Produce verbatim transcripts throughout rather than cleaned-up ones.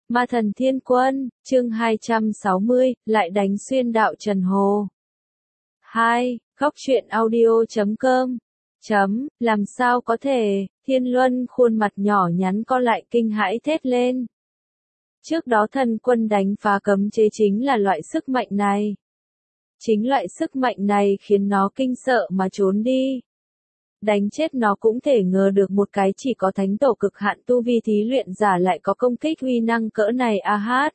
Ma thần thiên quân, chương hai trăm sáu mươi, lại đánh xuyên đạo Trần Hồ. hai. Góc truyện audio chấm com. Chấm, làm sao có thể, Thiên Luân khuôn mặt nhỏ nhắn co lại kinh hãi thét lên. Trước đó thần quân đánh phá cấm chế chính là loại sức mạnh này. Chính loại sức mạnh này khiến nó kinh sợ mà trốn đi. Đánh chết nó cũng thể ngờ được một cái chỉ có thánh tổ cực hạn tu vi thí luyện giả lại có công kích uy năng cỡ này a hát.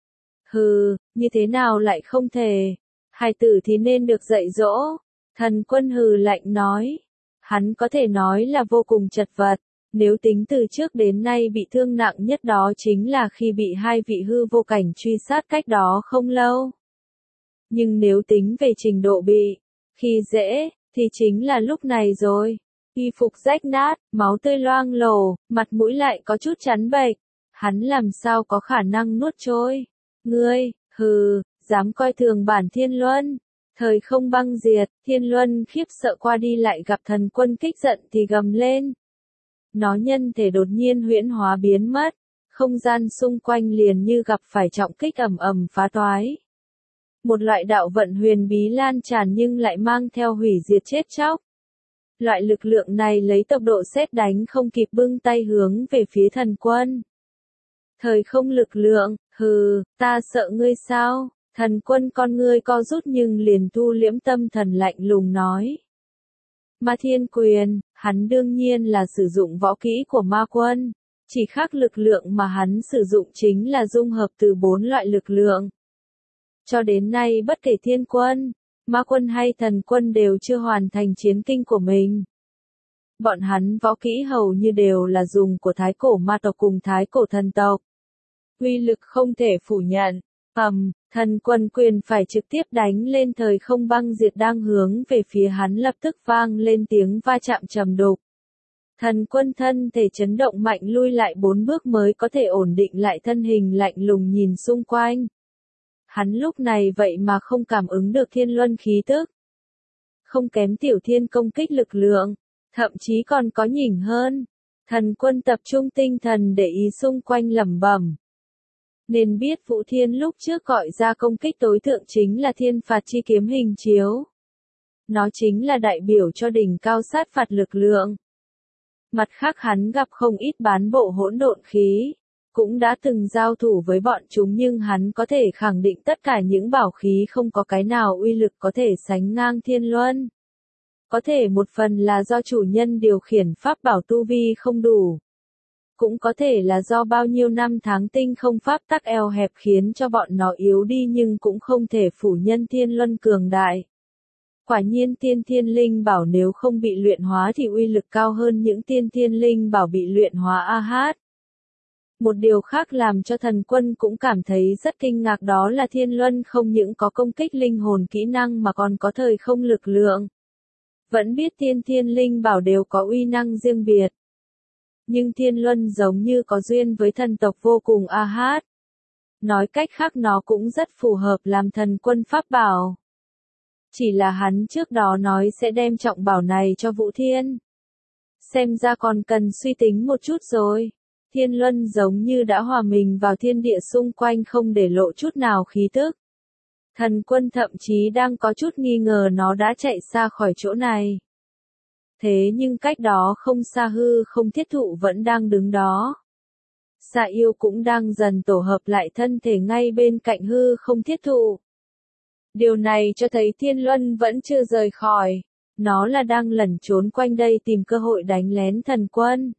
Hừ, như thế nào lại không thể. Hài tử thì nên được dạy dỗ. Thần quân hừ lạnh nói. Hắn có thể nói là vô cùng chật vật. Nếu tính từ trước đến nay bị thương nặng nhất đó chính là khi bị hai vị hư vô cảnh truy sát cách đó không lâu. Nhưng nếu tính về trình độ bị khi dễ, thì chính là lúc này rồi. Y phục rách nát, máu tươi loang lổ, mặt mũi lại có chút chắn bệch. Hắn làm sao có khả năng nuốt trôi. Ngươi, hừ, dám coi thường bản Thiên Luân. Thời không băng diệt, Thiên Luân khiếp sợ qua đi lại gặp thần quân kích giận thì gầm lên. Nó nhân thể đột nhiên huyễn hóa biến mất. Không gian xung quanh liền như gặp phải trọng kích ầm ầm phá toái. Một loại đạo vận huyền bí lan tràn nhưng lại mang theo hủy diệt chết chóc. Loại lực lượng này lấy tốc độ sét đánh không kịp bưng tay hướng về phía thần quân. Thời không lực lượng, hừ, ta sợ ngươi sao? Thần quân con ngươi co rút nhưng liền thu liễm tâm thần lạnh lùng nói. Ma thiên quyền, hắn đương nhiên là sử dụng võ kỹ của ma quân. Chỉ khác lực lượng mà hắn sử dụng chính là dung hợp từ bốn loại lực lượng. Cho đến nay bất kể thiên quân, ma quân hay thần quân đều chưa hoàn thành chiến kinh của mình. Bọn hắn võ kỹ hầu như đều là dùng của thái cổ ma tộc cùng thái cổ thần tộc. Uy lực không thể phủ nhận. Ầm, thần quân quyền phải trực tiếp đánh lên thời không băng diệt đang hướng về phía hắn lập tức vang lên tiếng va chạm trầm đục. Thần quân thân thể chấn động mạnh lui lại bốn bước mới có thể ổn định lại thân hình lạnh lùng nhìn xung quanh. Hắn lúc này vậy mà không cảm ứng được thiên luân khí tức. Không kém tiểu thiên công kích lực lượng, thậm chí còn có nhỉnh hơn. Thần quân tập trung tinh thần để ý xung quanh lẩm bẩm. Nên biết Vũ Thiên lúc trước gọi ra công kích tối thượng chính là thiên phạt chi kiếm hình chiếu. Nó chính là đại biểu cho đỉnh cao sát phạt lực lượng. Mặt khác hắn gặp không ít bán bộ hỗn độn khí. Cũng đã từng giao thủ với bọn chúng nhưng hắn có thể khẳng định tất cả những bảo khí không có cái nào uy lực có thể sánh ngang thiên luân. Có thể một phần là do chủ nhân điều khiển pháp bảo tu vi không đủ. Cũng có thể là do bao nhiêu năm tháng tinh không pháp tắc eo hẹp khiến cho bọn nó yếu đi nhưng cũng không thể phủ nhân thiên luân cường đại. Quả nhiên tiên thiên linh bảo nếu không bị luyện hóa thì uy lực cao hơn những tiên thiên linh bảo bị luyện hóa a hát. Một điều khác làm cho thần quân cũng cảm thấy rất kinh ngạc đó là thiên luân không những có công kích linh hồn kỹ năng mà còn có thời không lực lượng. Vẫn biết tiên thiên linh bảo đều có uy năng riêng biệt. Nhưng thiên luân giống như có duyên với thần tộc vô cùng a hát. Nói cách khác nó cũng rất phù hợp làm thần quân pháp bảo. Chỉ là hắn trước đó nói sẽ đem trọng bảo này cho Vũ Thiên. Xem ra còn cần suy tính một chút rồi. Thiên luân giống như đã hòa mình vào thiên địa xung quanh không để lộ chút nào khí tức. Thần quân thậm chí đang có chút nghi ngờ nó đã chạy xa khỏi chỗ này. Thế nhưng cách đó không xa hư không thiết thụ vẫn đang đứng đó. Xạ yêu cũng đang dần tổ hợp lại thân thể ngay bên cạnh hư không thiết thụ. Điều này cho thấy thiên luân vẫn chưa rời khỏi. Nó là đang lẩn trốn quanh đây tìm cơ hội đánh lén thần quân.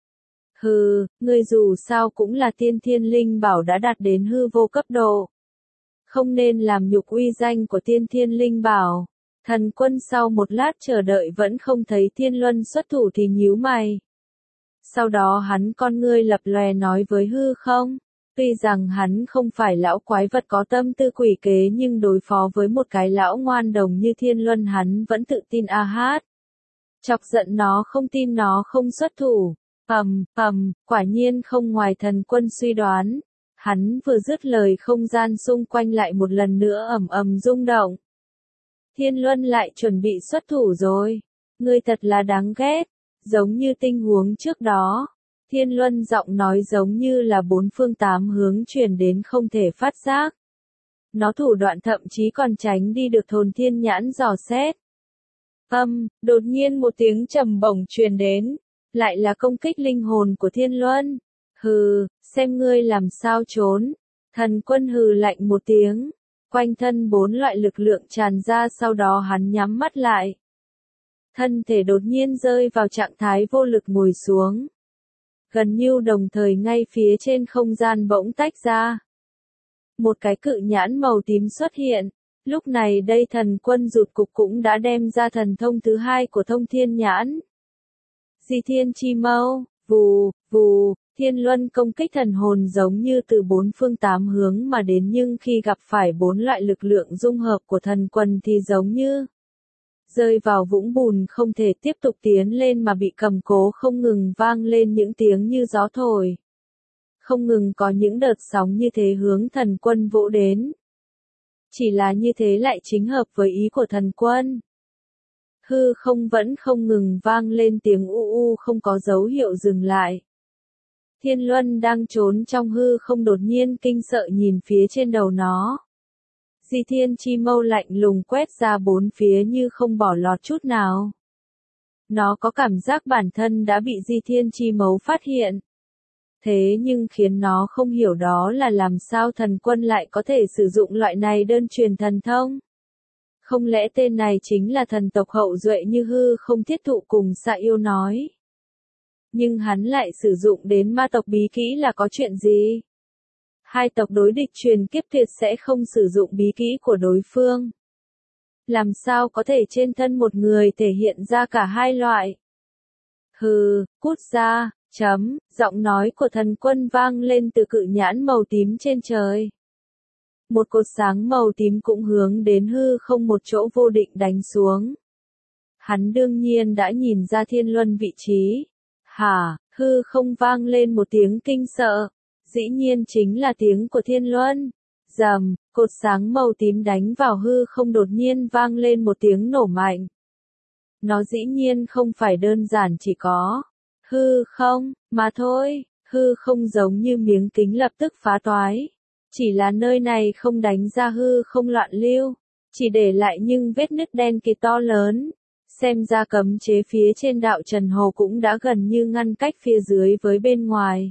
Hừ, ngươi dù sao cũng là tiên thiên linh bảo đã đạt đến hư vô cấp độ. Không nên làm nhục uy danh của tiên thiên linh bảo. Thần quân sau một lát chờ đợi vẫn không thấy thiên luân xuất thủ thì nhíu mày. Sau đó hắn con ngươi lập lòe nói với hư không. Tuy rằng hắn không phải lão quái vật có tâm tư quỷ kế nhưng đối phó với một cái lão ngoan đồng như thiên luân hắn vẫn tự tin a hát. Chọc giận nó không tin nó không xuất thủ. Ầm, ầm, quả nhiên không ngoài thần quân suy đoán. Hắn vừa dứt lời không gian xung quanh lại một lần nữa ầm ầm rung động. Thiên luân lại chuẩn bị xuất thủ rồi. Ngươi thật là đáng ghét. Giống như tình huống trước đó. Thiên Luân giọng nói giống như là bốn phương tám hướng truyền đến không thể phát giác. Nó thủ đoạn thậm chí còn tránh đi được Thôn Thiên Nhãn dò xét. Âm, đột nhiên một tiếng trầm bổng truyền đến, lại là công kích linh hồn của Thiên Luân. Hừ, xem ngươi làm sao trốn. Thần Quân hừ lạnh một tiếng, quanh thân bốn loại lực lượng tràn ra, sau đó hắn nhắm mắt lại. Thân thể đột nhiên rơi vào trạng thái vô lực ngồi xuống. Gần như đồng thời ngay phía trên không gian bỗng tách ra. Một cái cự nhãn màu tím xuất hiện. Lúc này đây Thần Quân rụt cục cũng đã đem ra thần thông thứ hai của Thông Thiên Nhãn. Di Thiên Chi Mâu, vù, vù, Thiên Luân công kích thần hồn giống như từ bốn phương tám hướng mà đến, nhưng khi gặp phải bốn loại lực lượng dung hợp của Thần Quân thì giống như rơi vào vũng bùn, không thể tiếp tục tiến lên mà bị cầm cố, không ngừng vang lên những tiếng như gió thổi. Không ngừng có những đợt sóng như thế hướng Thần Quân vỗ đến. Chỉ là như thế lại chính hợp với ý của Thần Quân. Hư không vẫn không ngừng vang lên tiếng u u, không có dấu hiệu dừng lại. Thiên Luân đang trốn trong hư không đột nhiên kinh sợ nhìn phía trên đầu nó. Di Thiên Chi Mâu lạnh lùng quét ra bốn phía như không bỏ lọt chút nào. Nó có cảm giác bản thân đã bị Di Thiên Chi Mâu phát hiện. Thế nhưng khiến nó không hiểu đó là làm sao Thần Quân lại có thể sử dụng loại này đơn truyền thần thông. Không lẽ tên này chính là thần tộc hậu duệ như hư không thiết thụ cùng Xạ Yêu nói. Nhưng hắn lại sử dụng đến ma tộc bí kỹ là có chuyện gì? Hai tộc đối địch truyền kiếp tuyệt sẽ không sử dụng bí kỹ của đối phương. Làm sao có thể trên thân một người thể hiện ra cả hai loại? Hừ, cút ra, chấm, giọng nói của Thần Quân vang lên từ cự nhãn màu tím trên trời. Một cột sáng màu tím cũng hướng đến hư không một chỗ vô định đánh xuống. Hắn đương nhiên đã nhìn ra Thiên Luân vị trí. Hả, hư không vang lên một tiếng kinh sợ. Dĩ nhiên chính là tiếng của Thiên Luân. Rầm, cột sáng màu tím đánh vào hư không đột nhiên vang lên một tiếng nổ mạnh. Nó dĩ nhiên không phải đơn giản chỉ có hư không, mà thôi, hư không giống như miếng kính lập tức phá toái. Chỉ là nơi này không đánh ra hư không loạn lưu, chỉ để lại nhưng vết nứt đen kịt to lớn. Xem ra cấm chế phía trên đạo Trần Hồ cũng đã gần như ngăn cách phía dưới với bên ngoài.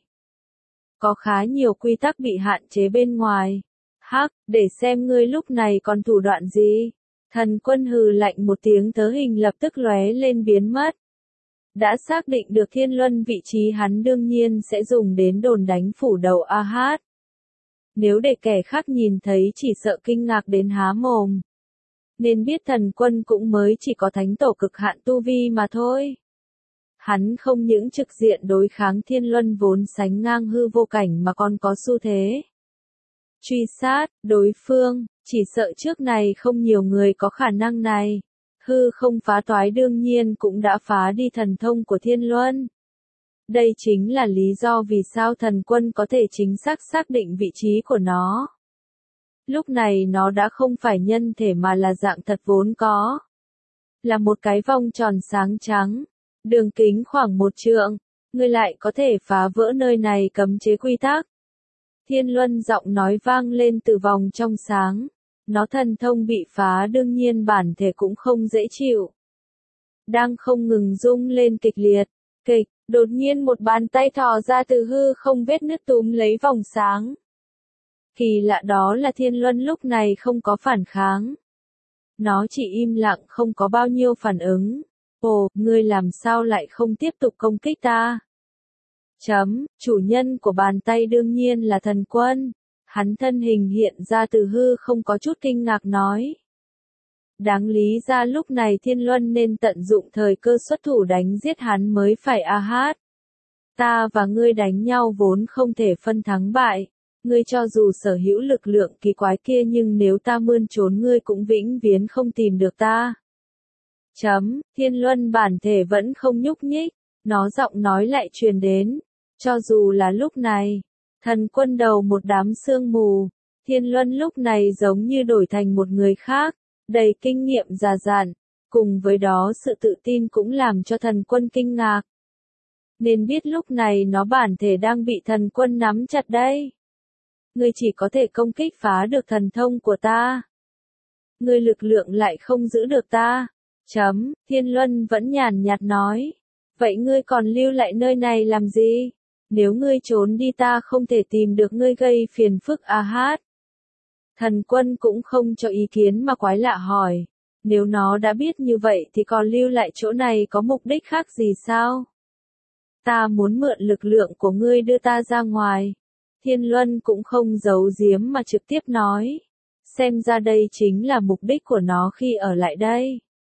Có khá nhiều quy tắc bị hạn chế bên ngoài. Hắc, để xem ngươi lúc này còn thủ đoạn gì. Thần Quân hừ lạnh một tiếng, tớ hình lập tức lóe lên biến mất. Đã xác định được Thiên Luân vị trí, hắn đương nhiên sẽ dùng đến đồn đánh phủ đầu A Hát. Nếu để kẻ khác nhìn thấy chỉ sợ kinh ngạc đến há mồm. Nên biết Thần Quân cũng mới chỉ có thánh tổ cực hạn tu vi mà thôi. Hắn không những trực diện đối kháng Thiên Luân vốn sánh ngang hư vô cảnh mà còn có xu thế truy sát đối phương, chỉ sợ trước này không nhiều người có khả năng này. Hư không phá toái đương nhiên cũng đã phá đi thần thông của Thiên Luân. Đây chính là lý do vì sao Thần Quân có thể chính xác xác định vị trí của nó. Lúc này nó đã không phải nhân thể mà là dạng thật vốn có. Là một cái vòng tròn sáng trắng, đường kính khoảng một trượng, ngươi lại có thể phá vỡ nơi này cấm chế quy tắc. Thiên Luân giọng nói vang lên từ vòng trong sáng. Nó thần thông bị phá đương nhiên bản thể cũng không dễ chịu. Đang không ngừng rung lên kịch liệt, kịch, đột nhiên một bàn tay thò ra từ hư không vết nứt túm lấy vòng sáng. Kỳ lạ đó là Thiên Luân lúc này không có phản kháng. Nó chỉ im lặng không có bao nhiêu phản ứng. Ồ, ngươi làm sao lại không tiếp tục công kích ta? Chấm, chủ nhân của bàn tay đương nhiên là Thần Quân. Hắn thân hình hiện ra từ hư không có chút kinh ngạc nói. Đáng lý ra lúc này Thiên Luân nên tận dụng thời cơ xuất thủ đánh giết hắn mới phải a hát. Ta và ngươi đánh nhau vốn không thể phân thắng bại. Ngươi cho dù sở hữu lực lượng kỳ quái kia nhưng nếu ta mươn trốn ngươi cũng vĩnh viễn không tìm được ta. Chấm, Thiên Luân bản thể vẫn không nhúc nhích. Nó giọng nói lại truyền đến. Cho dù là lúc này. Thần Quân đầu một đám sương mù, Thiên Luân lúc này giống như đổi thành một người khác, đầy kinh nghiệm già dặn, cùng với đó sự tự tin cũng làm cho Thần Quân kinh ngạc. Nên biết lúc này nó bản thể đang bị thần quân nắm chặt đây. Ngươi chỉ có thể công kích phá được thần thông của ta. Ngươi lực lượng lại không giữ được ta. Chấm, Thiên Luân vẫn nhàn nhạt nói. Vậy ngươi còn lưu lại nơi này làm gì? Nếu ngươi trốn đi ta không thể tìm được ngươi gây phiền phức a hát. Thần quân cũng không cho ý kiến mà quái lạ hỏi. Nếu nó đã biết như vậy thì còn lưu lại chỗ này có mục đích khác gì sao? Ta muốn mượn lực lượng của ngươi đưa ta ra ngoài. Thiên Luân cũng không giấu giếm mà trực tiếp nói. Xem ra đây chính là mục đích của nó khi ở lại đây.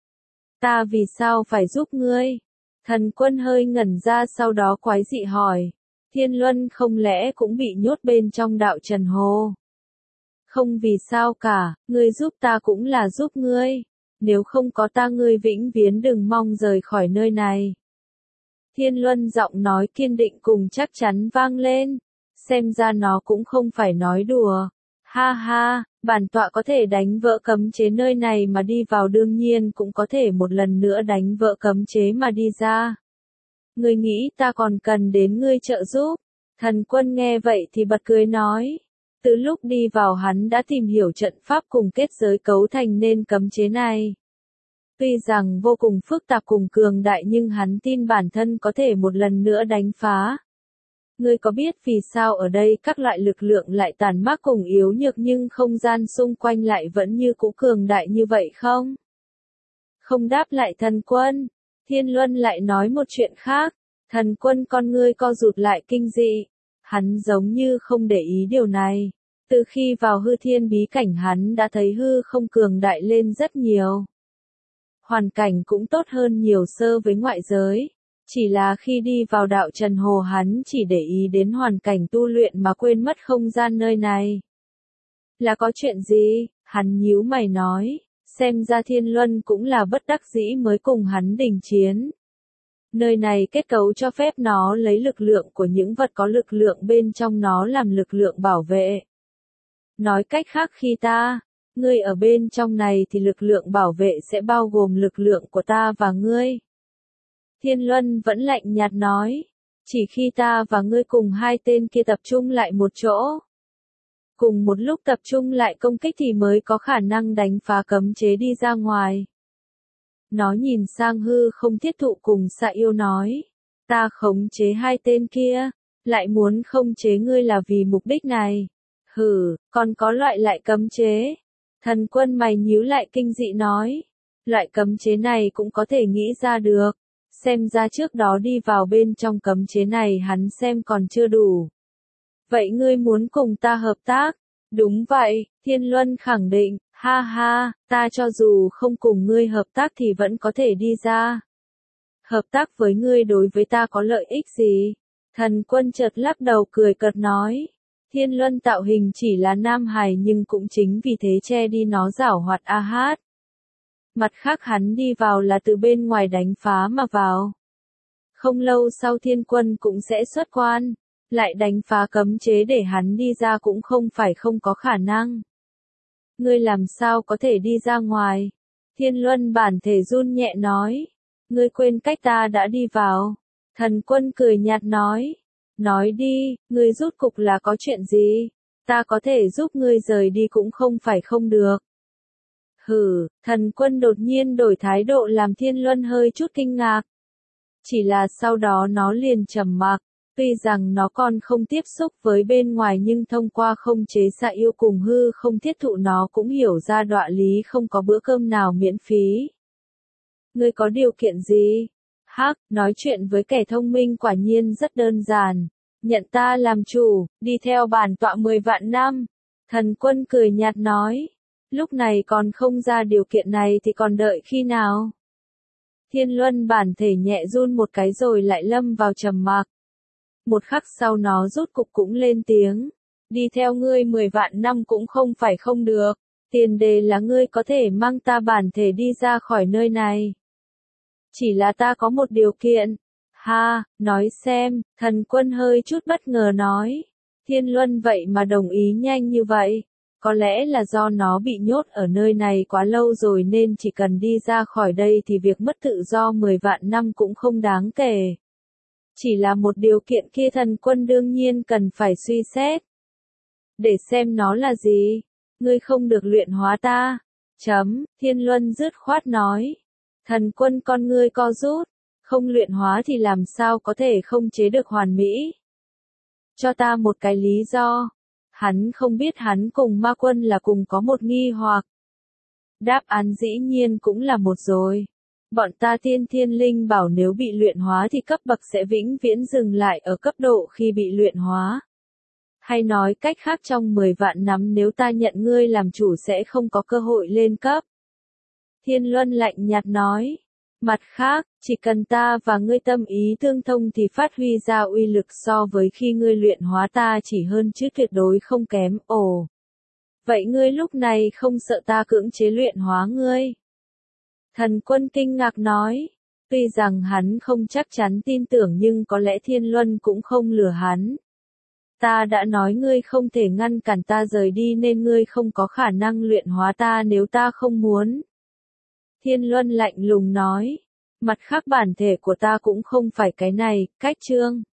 Ta vì sao phải giúp ngươi? Thần quân hơi ngẩn ra sau đó quái dị hỏi. Thiên Luân không lẽ cũng bị nhốt bên trong đạo trần hồ? Không vì sao cả, ngươi giúp ta cũng là giúp ngươi. Nếu không có ta ngươi vĩnh viễn đừng mong rời khỏi nơi này. Thiên Luân giọng nói kiên định cùng chắc chắn vang lên. Xem ra nó cũng không phải nói đùa. Ha ha, bản tọa có thể đánh vỡ cấm chế nơi này mà đi vào đương nhiên cũng có thể một lần nữa đánh vỡ cấm chế mà đi ra. Ngươi nghĩ ta còn cần đến ngươi trợ giúp? Thần quân nghe vậy thì bật cười nói. Từ lúc đi vào hắn đã tìm hiểu trận pháp cùng kết giới cấu thành nên cấm chế này. Tuy rằng vô cùng phức tạp cùng cường đại nhưng hắn tin bản thân có thể một lần nữa đánh phá. Ngươi có biết vì sao ở đây các loại lực lượng lại tàn mác cùng yếu nhược nhưng không gian xung quanh lại vẫn như cũ cường đại như vậy không? Không đáp lại thần quân. Thiên Luân lại nói một chuyện khác. Thần quân con ngươi co rụt lại kinh dị. Hắn giống như không để ý điều này. Từ khi vào hư thiên bí cảnh hắn đã thấy hư không cường đại lên rất nhiều. Hoàn cảnh cũng tốt hơn nhiều so với ngoại giới. Chỉ là khi đi vào đạo trần hồ hắn chỉ để ý đến hoàn cảnh tu luyện mà quên mất không gian nơi này. Là có chuyện gì? Hắn nhíu mày nói. Xem ra Thiên Luân cũng là bất đắc dĩ mới cùng hắn đình chiến. Nơi này kết cấu cho phép nó lấy lực lượng của những vật có lực lượng bên trong nó làm lực lượng bảo vệ. Nói cách khác khi ta, ngươi ở bên trong này thì lực lượng bảo vệ sẽ bao gồm lực lượng của ta và ngươi. Thiên Luân vẫn lạnh nhạt nói, chỉ khi ta và ngươi cùng hai tên kia tập trung lại một chỗ. Cùng một lúc tập trung lại công kích thì mới có khả năng đánh phá cấm chế đi ra ngoài. Nó nhìn sang hư không thiết thụ cùng Xạ Yêu nói, ta khống chế hai tên kia, lại muốn khống chế ngươi là vì mục đích này. Hừ, còn có loại lại cấm chế. Thần quân mày nhíu lại kinh dị nói, loại cấm chế này cũng có thể nghĩ ra được. Xem ra trước đó đi vào bên trong cấm chế này hắn xem còn chưa đủ. Vậy ngươi muốn cùng ta hợp tác? Đúng vậy, Thiên Luân khẳng định, ha ha, ta cho dù không cùng ngươi hợp tác thì vẫn có thể đi ra. Hợp tác với ngươi đối với ta có lợi ích gì? Thần quân chợt lắc đầu cười cợt nói. Thiên Luân tạo hình chỉ là nam hài nhưng cũng chính vì thế che đi nó giảo hoạt a hát. Mặt khác hắn đi vào là từ bên ngoài đánh phá mà vào. Không lâu sau Thiên Quân cũng sẽ xuất quan, lại đánh phá cấm chế để hắn đi ra cũng không phải không có khả năng. Ngươi làm sao có thể đi ra ngoài? Thiên Luân bản thể run nhẹ nói. Ngươi quên cách ta đã đi vào. Thần Quân cười nhạt nói. Nói đi, ngươi rút cục là có chuyện gì? Ta có thể giúp ngươi rời đi cũng không phải không được. Hừ, thần quân đột nhiên đổi thái độ làm Thiên Luân hơi chút kinh ngạc. Chỉ là sau đó nó liền trầm mặc, tuy rằng nó còn không tiếp xúc với bên ngoài nhưng thông qua không chế Xạ Yêu cùng hư không thiết thụ nó cũng hiểu ra đọa lý không có bữa cơm nào miễn phí. Ngươi có điều kiện gì? Hắc, nói chuyện với kẻ thông minh quả nhiên rất đơn giản. Nhận ta làm chủ, đi theo bản tọa mười vạn năm. Thần quân cười nhạt nói. Lúc này còn không ra điều kiện này thì còn đợi khi nào? Thiên Luân bản thể nhẹ run một cái rồi lại lâm vào trầm mặc. Một khắc sau nó rút cục cũng lên tiếng. Đi theo ngươi mười vạn năm cũng không phải không được. Tiền đề là ngươi có thể mang ta bản thể đi ra khỏi nơi này. Chỉ là ta có một điều kiện. Ha, nói xem, thần quân hơi chút bất ngờ nói. Thiên Luân vậy mà đồng ý nhanh như vậy. Có lẽ là do nó bị nhốt ở nơi này quá lâu rồi nên chỉ cần đi ra khỏi đây thì việc mất tự do mười vạn năm cũng không đáng kể. Chỉ là một điều kiện kia thần quân đương nhiên cần phải suy xét. Để xem nó là gì. Ngươi không được luyện hóa ta. Chấm, Thiên Luân dứt khoát nói. Thần quân con ngươi co rút. Không luyện hóa thì làm sao có thể không chế được hoàn mỹ. Cho ta một cái lý do. Hắn không biết hắn cùng ma quân là cùng có một nghi hoặc. Đáp án dĩ nhiên cũng là một rồi. Bọn ta tiên thiên linh bảo nếu bị luyện hóa thì cấp bậc sẽ vĩnh viễn dừng lại ở cấp độ khi bị luyện hóa. Hay nói cách khác trong mười vạn năm nếu ta nhận ngươi làm chủ sẽ không có cơ hội lên cấp. Thiên Luân lạnh nhạt nói. Mặt khác, chỉ cần ta và ngươi tâm ý tương thông thì phát huy ra uy lực so với khi ngươi luyện hóa ta chỉ hơn chứ tuyệt đối không kém. Ồ! Vậy ngươi lúc này không sợ ta cưỡng chế luyện hóa ngươi? Thần quân kinh ngạc nói. Tuy rằng hắn không chắc chắn tin tưởng nhưng có lẽ Thiên Luân cũng không lừa hắn. Ta đã nói ngươi không thể ngăn cản ta rời đi nên ngươi không có khả năng luyện hóa ta nếu ta không muốn. Thiên Luân lạnh lùng nói. Mặt khác bản thể của ta cũng không phải cái này, cách chương.